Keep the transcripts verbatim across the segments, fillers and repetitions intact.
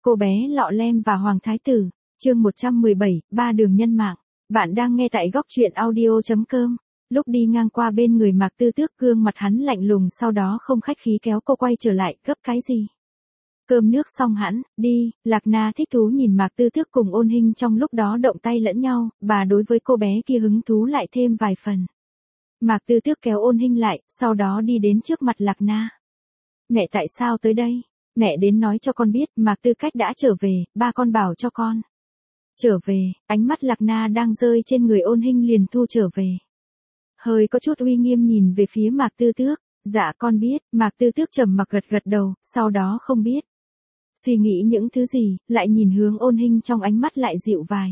Cô bé lọ lem và Hoàng Thái Tử, chương một trăm mười bảy, ba đường nhân mạng. Bạn đang nghe tại góc truyện audio.com. Lúc đi ngang qua bên người Mạc Tư Tước, gương mặt hắn lạnh lùng, sau đó không khách khí kéo cô quay trở lại. Gấp cái gì? Cơm nước xong hẳn, đi. Lạc Na thích thú nhìn Mạc Tư Tước cùng Ôn Hinh trong lúc đó động tay lẫn nhau, bà đối với cô bé kia hứng thú lại thêm vài phần. Mạc Tư Tước kéo Ôn Hinh lại, sau đó đi đến trước mặt Lạc Na. Mẹ tại sao tới đây? Mẹ đến nói cho con biết, Mạc Tư Cách đã trở về, ba con bảo cho con. Trở về, ánh mắt Lạc Na đang rơi trên người Ôn Hinh liền thu trở về. Hơi có chút uy nghiêm nhìn về phía Mạc Tư Tước, dạ con biết. Mạc Tư Tước trầm mặc gật gật đầu, sau đó không biết. Suy nghĩ những thứ gì, lại nhìn hướng Ôn Hinh, trong ánh mắt lại dịu vài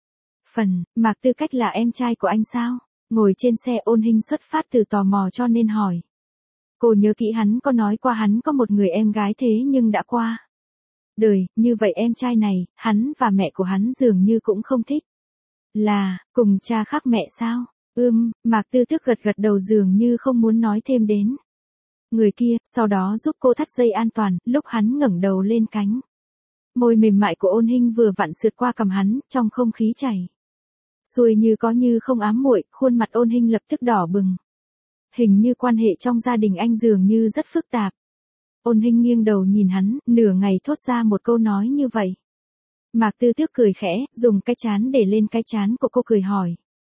phần. Mạc Tư Cách là em trai của anh sao? Ngồi trên xe, Ôn Hinh xuất phát từ tò mò cho nên hỏi. Cô nhớ kỹ hắn có nói qua hắn có một người em gái thế nhưng đã qua đời, như vậy em trai này, hắn và mẹ của hắn dường như cũng không thích. Là, cùng cha khác mẹ sao? Ưm, Mạc Tư Tước gật gật đầu dường như không muốn nói thêm đến người kia, sau đó giúp cô thắt dây an toàn, lúc hắn ngẩng đầu lên cánh. Môi mềm mại của Ôn Hinh vừa vặn sượt qua cằm hắn, trong không khí chảy xuôi như có như không ám muội, khuôn mặt Ôn Hinh lập tức đỏ bừng. Hình như quan hệ trong gia đình anh dường như rất phức tạp. Ôn Hinh nghiêng đầu nhìn hắn, nửa ngày thốt ra một câu nói như vậy. Mạc Tư Tước cười khẽ, dùng cái trán để lên cái trán của cô cười hỏi.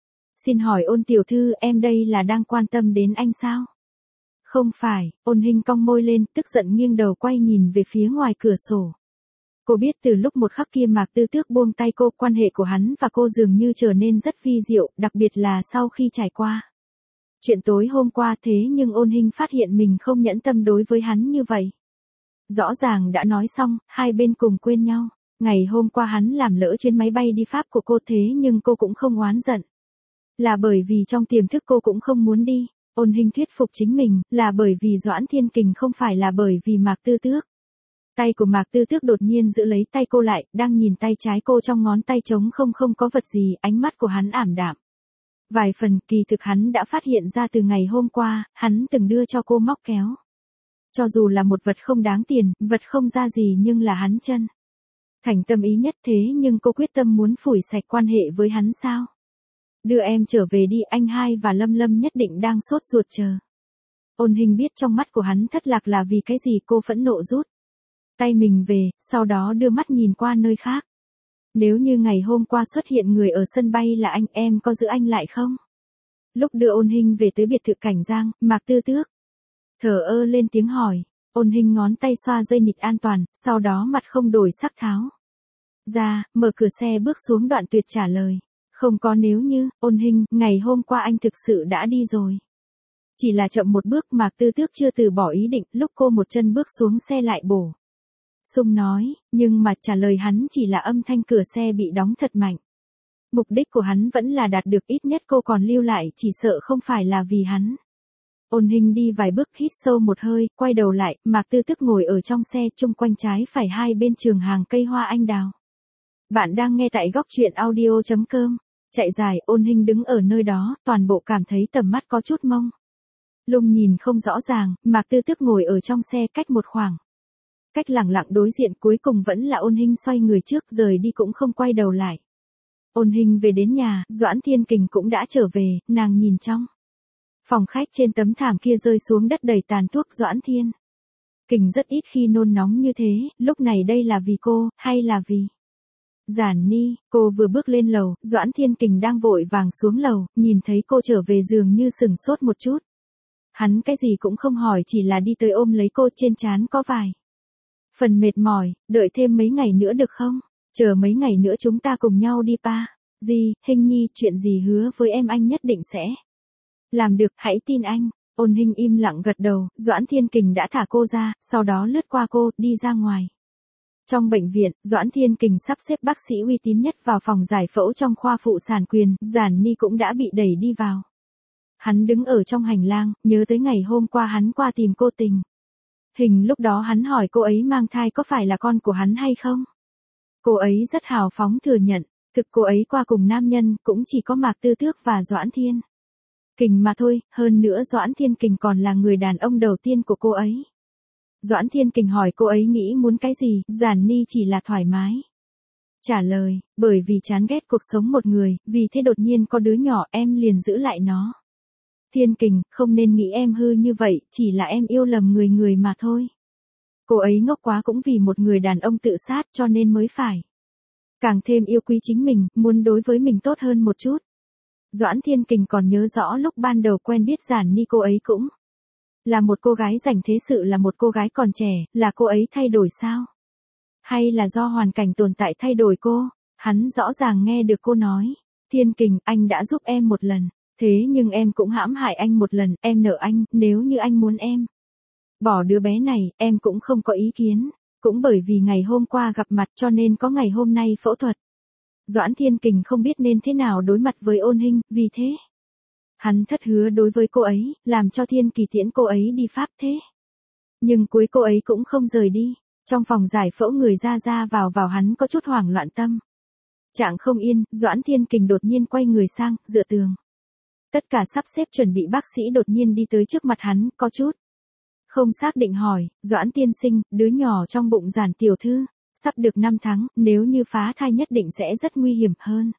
Xin hỏi Ôn tiểu thư, em đây là đang quan tâm đến anh sao? Không phải. Ôn Hinh cong môi lên, tức giận nghiêng đầu quay nhìn về phía ngoài cửa sổ. Cô biết từ lúc một khắc kia Mạc Tư Tước buông tay cô, quan hệ của hắn và cô dường như trở nên rất vi diệu, đặc biệt là sau khi trải qua chuyện tối hôm qua. Thế nhưng Ôn Hinh phát hiện mình không nhẫn tâm đối với hắn như vậy. Rõ ràng đã nói xong, hai bên cùng quên nhau. Ngày hôm qua hắn làm lỡ chuyến máy bay đi Pháp của cô, thế nhưng cô cũng không oán giận. Là bởi vì trong tiềm thức cô cũng không muốn đi. Ôn Hinh thuyết phục chính mình, là bởi vì Doãn Thiên Kình, không phải là bởi vì Mạc Tư Tước. Tay của Mạc Tư Tước đột nhiên giữ lấy tay cô lại, đang nhìn tay trái cô, trong ngón tay trống không không có vật gì, ánh mắt của hắn ảm đạm vài phần. Kỳ thực hắn đã phát hiện ra từ ngày hôm qua, hắn từng đưa cho cô móc kéo. Cho dù là một vật không đáng tiền, vật không ra gì, nhưng là hắn chân thành tâm ý nhất. Thế nhưng cô quyết tâm muốn phủi sạch quan hệ với hắn sao? Đưa em trở về đi, anh hai và Lâm Lâm nhất định đang sốt ruột chờ. Ôn Hinh biết trong mắt của hắn thất lạc là vì cái gì, cô phẫn nộ rút tay mình về, sau đó đưa mắt nhìn qua nơi khác. Nếu như ngày hôm qua xuất hiện người ở sân bay là anh, em có giữ anh lại không? Lúc đưa Ôn Hinh về tới biệt thự Cảnh Giang, Mạc Tư Tước thở ơ lên tiếng hỏi. Ôn Hinh ngón tay xoa dây nịt an toàn, sau đó mặt không đổi sắc tháo ra, mở cửa xe bước xuống, đoạn tuyệt trả lời. Không có nếu như. Ôn Hinh, ngày hôm qua anh thực sự đã đi rồi. Chỉ là chậm một bước. Mạc Tư Tước chưa từ bỏ ý định, lúc cô một chân bước xuống xe lại bổ sung nói, nhưng mà trả lời hắn chỉ là âm thanh cửa xe bị đóng thật mạnh. Mục đích của hắn vẫn là đạt được, ít nhất cô còn lưu lại, chỉ sợ không phải là vì hắn. Ôn Hinh đi vài bước, hít sâu một hơi, quay đầu lại. Mạc Tư Tước ngồi ở trong xe, chung quanh trái phải hai bên trường hàng cây hoa anh đào. Bạn đang nghe tại góc truyện audio.com. Chạy dài. Ôn Hinh đứng ở nơi đó, toàn bộ cảm thấy tầm mắt có chút mông lung, nhìn không rõ ràng. Mạc Tư Tước ngồi ở trong xe, cách một khoảng cách lẳng lặng đối diện, cuối cùng vẫn là Ôn Hinh xoay người trước, rời đi cũng không quay đầu lại. Ôn Hinh về đến nhà, Doãn Thiên Kình cũng đã trở về, nàng nhìn trong phòng khách, trên tấm thảm kia rơi xuống đất đầy tàn thuốc. Doãn Thiên Kình rất ít khi nôn nóng như thế, lúc này đây là vì cô, hay là vì Giản Ni? Cô vừa bước lên lầu, Doãn Thiên Kình đang vội vàng xuống lầu, nhìn thấy cô trở về dường như sừng sốt một chút. Hắn cái gì cũng không hỏi, chỉ là đi tới ôm lấy cô, trên trán có vài phần mệt mỏi. Đợi thêm mấy ngày nữa được không? Chờ mấy ngày nữa chúng ta cùng nhau đi pa. Gì, Hinh Nhi, chuyện gì hứa với em anh nhất định sẽ làm được, hãy tin anh. Ôn Hinh im lặng gật đầu. Doãn Thiên Kình đã thả cô ra, sau đó lướt qua cô, đi ra ngoài. Trong bệnh viện, Doãn Thiên Kình sắp xếp bác sĩ uy tín nhất vào phòng giải phẫu trong khoa phụ sản quyền. Giản Ni cũng đã bị đẩy đi vào. Hắn đứng ở trong hành lang, nhớ tới ngày hôm qua hắn qua tìm cô Tình Hình, lúc đó hắn hỏi cô ấy mang thai có phải là con của hắn hay không. Cô ấy rất hào phóng thừa nhận, thực cô ấy qua cùng nam nhân, cũng chỉ có Mạc Tư Tước và Doãn Thiên Kình mà thôi. Hơn nữa Doãn Thiên Kình còn là người đàn ông đầu tiên của cô ấy. Doãn Thiên Kình hỏi cô ấy nghĩ muốn cái gì, Giản Ni chỉ là thoải mái. Trả lời, bởi vì chán ghét cuộc sống một người, vì thế đột nhiên có đứa nhỏ em liền giữ lại nó. Thiên Kình, không nên nghĩ em hư như vậy, chỉ là em yêu lầm người người mà thôi. Cô ấy ngốc quá cũng vì một người đàn ông tự sát cho nên mới phải. Càng thêm yêu quý chính mình, muốn đối với mình tốt hơn một chút. Doãn Thiên Kình còn nhớ rõ lúc ban đầu quen biết Giản Ni cô ấy cũng là một cô gái dành thế sự, là một cô gái còn trẻ, là cô ấy thay đổi sao? Hay là do hoàn cảnh tồn tại thay đổi cô? Hắn rõ ràng nghe được cô nói. Thiên Kình, anh đã giúp em một lần. Thế nhưng em cũng hãm hại anh một lần, em nợ anh, nếu như anh muốn em bỏ đứa bé này, em cũng không có ý kiến. Cũng bởi vì ngày hôm qua gặp mặt cho nên có ngày hôm nay phẫu thuật. Doãn Thiên Kình không biết nên thế nào đối mặt với Ôn Hinh, vì thế hắn thất hứa đối với cô ấy, làm cho Thiên Kỳ tiễn cô ấy đi Pháp thế. Nhưng cuối cô ấy cũng không rời đi. Trong phòng giải phẫu người ra ra vào vào hắn có chút hoảng loạn tâm. Trạng không yên, Doãn Thiên Kình đột nhiên quay người sang, dựa tường. Tất cả sắp xếp chuẩn bị bác sĩ đột nhiên đi tới trước mặt hắn, có chút không xác định hỏi, Doãn tiên sinh, đứa nhỏ trong bụng Giản tiểu thư, sắp được năm tháng, nếu như phá thai nhất định sẽ rất nguy hiểm hơn.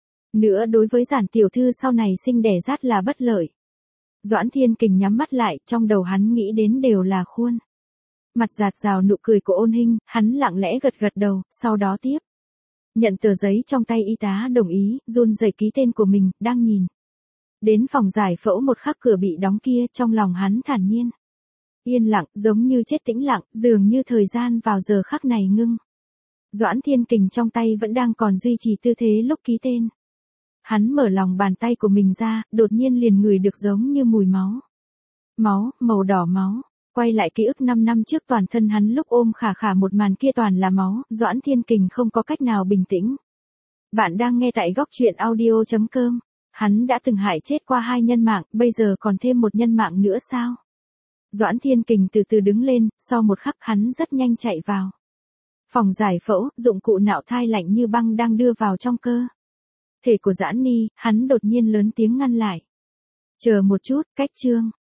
Nữa đối với Giản tiểu thư sau này sinh đẻ rát là bất lợi. Doãn Thiên Kình nhắm mắt lại, trong đầu hắn nghĩ đến đều là khuôn mặt giạt rào nụ cười của Ôn Hinh, hắn lặng lẽ gật gật đầu, sau đó tiếp nhận tờ giấy trong tay y tá đồng ý, run rẩy ký tên của mình, đang nhìn đến phòng giải phẫu một khắc cửa bị đóng kia, trong lòng hắn thản nhiên yên lặng, giống như chết tĩnh lặng, dường như thời gian vào giờ khắc này ngưng. Doãn Thiên Kình trong tay vẫn đang còn duy trì tư thế lúc ký tên. Hắn mở lòng bàn tay của mình ra, đột nhiên liền ngửi được giống như mùi máu. Máu, màu đỏ máu. Quay lại ký ức năm năm trước, toàn thân hắn lúc ôm Khả Khả một màn kia toàn là máu, Doãn Thiên Kình không có cách nào bình tĩnh. Bạn đang nghe tại góc truyện audio chấm com. Hắn đã từng hại chết qua hai nhân mạng, bây giờ còn thêm một nhân mạng nữa sao? Doãn Thiên Kình từ từ đứng lên, sau một khắc hắn rất nhanh chạy vào phòng giải phẫu, dụng cụ nạo thai lạnh như băng đang đưa vào trong cơ thể của Giản Ni, hắn đột nhiên lớn tiếng ngăn lại. Chờ một chút, cách chương.